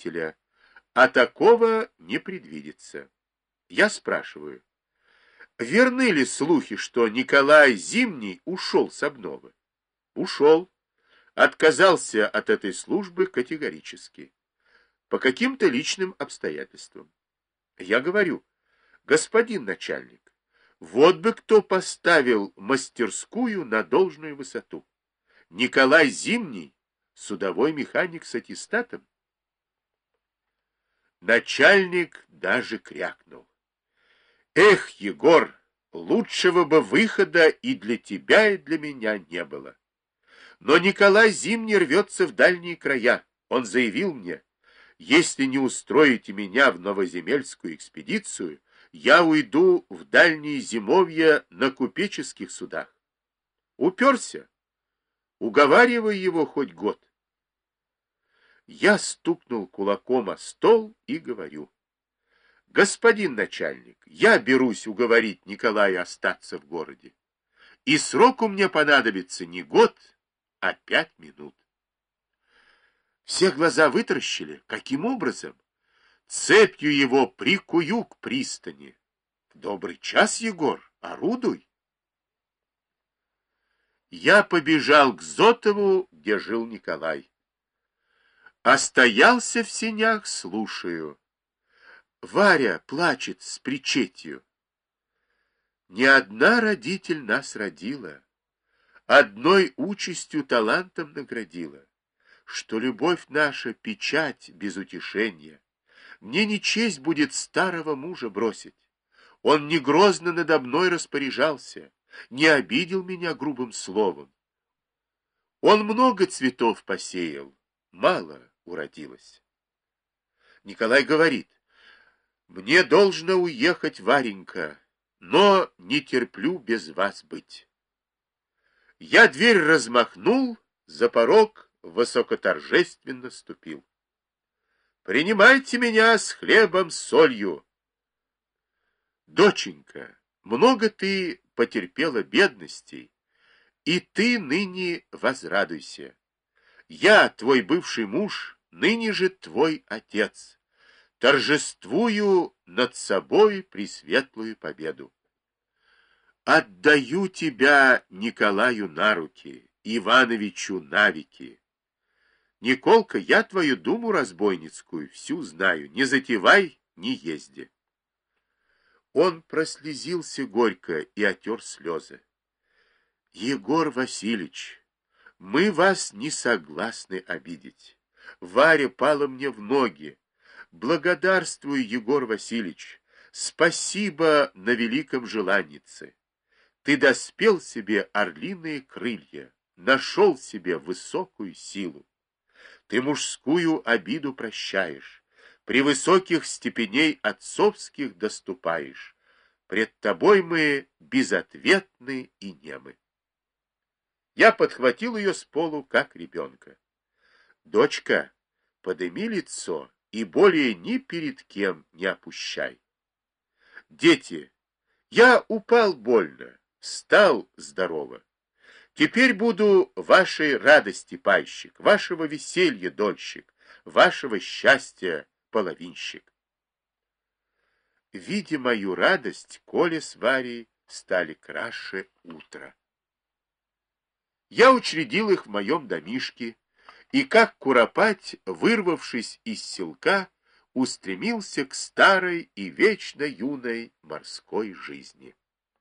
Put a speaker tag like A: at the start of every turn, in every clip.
A: родителя, а такого не предвидится. Я спрашиваю, верны ли слухи, что Николай Зимний ушел с Обновы? Ушел. Отказался от этой службы категорически. По каким-то личным обстоятельствам. Я говорю, господин начальник, вот бы кто поставил мастерскую на должную высоту. Николай Зимний, судовой механик с аттестатом. Начальник даже крякнул. Эх, Егор, лучшего бы выхода и для тебя, и для меня не было. Но Николай Зимний рвется в дальние края. Он заявил мне, если не устроите меня в новоземельскую экспедицию, я уйду в дальние зимовья на купеческих судах. Уперся. Уговаривай его хоть год. Я стукнул кулаком о стол и говорю. Господин начальник, я берусь уговорить Николая остаться в городе. И сроку мне понадобится не год, а 5 минут. Все глаза вытаращили. Каким образом? Цепью его прикую к пристани. Добрый час, Егор, орудуй. Я побежал к Зотову, где жил Николай. Остоялся в сенях, слушаю. Варя плачет с причетью. Не одна родитель нас родила, одной участью талантом наградила, что любовь наша печать без утешения. Мне не честь будет старого мужа бросить. Он не грозно надо мной распоряжался, не обидел меня грубым словом. Он много цветов посеял, мало уродилось. Николай говорит, мне должно уехать, Варенька, но не терплю без вас быть. Я дверь размахнул, за порог высокоторжественно ступил. Принимайте меня с хлебом, с солью. Доченька, много ты потерпела бедностей, и ты ныне возрадуйся. Я, твой бывший муж, ныне же твой отец. Торжествую над собой пресветлую победу. Отдаю тебя Николаю на руки, Ивановичу навеки. Николка, я твою думу разбойницкую всю знаю, не затевай, не езди. Он прослезился горько и отер слезы. Егор Васильевич, мы вас не согласны обидеть. Варя пала мне в ноги. Благодарствую, Егор Васильевич, спасибо на великом желаннице. Ты доспел себе орлиные крылья, нашел себе высокую силу. Ты мужскую обиду прощаешь, при высоких степеней отцовских доступаешь. Пред тобой мы безответны и немы. Я подхватил ее с полу, как ребенка. Дочка, подыми лицо и более ни перед кем не опущай. Дети, я упал больно, встал здорово. Теперь буду вашей радости пайщик, вашего веселья дольщик, вашего счастья половинщик. Видя мою радость, Коля с Варей стали краше утра. Я учредил их в моем домишке, и как куропать, вырвавшись из селка, устремился к старой и вечно юной морской жизни.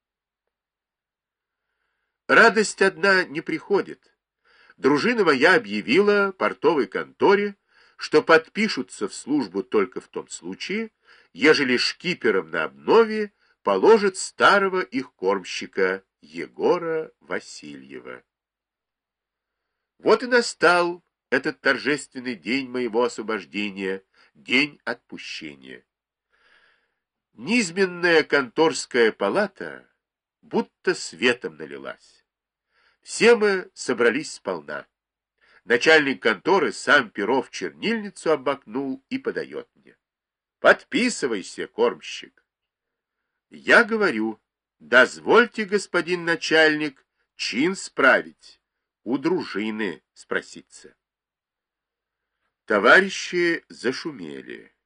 A: Радость одна не приходит. Дружина моя объявила портовой конторе, что подпишутся в службу только в том случае, ежели шкипером на Обнове положат старого их кормщика Егора Васильева. Вот и настал этот торжественный день моего освобождения, день отпущения. Низменная конторская палата будто светом налилась. Все мы собрались сполна. Начальник конторы сам перо в чернильницу обмакнул и подает мне. Подписывайся, кормщик. Я говорю, дозвольте, господин начальник, чин справить, у дружины спроситься. Товарищи зашумели.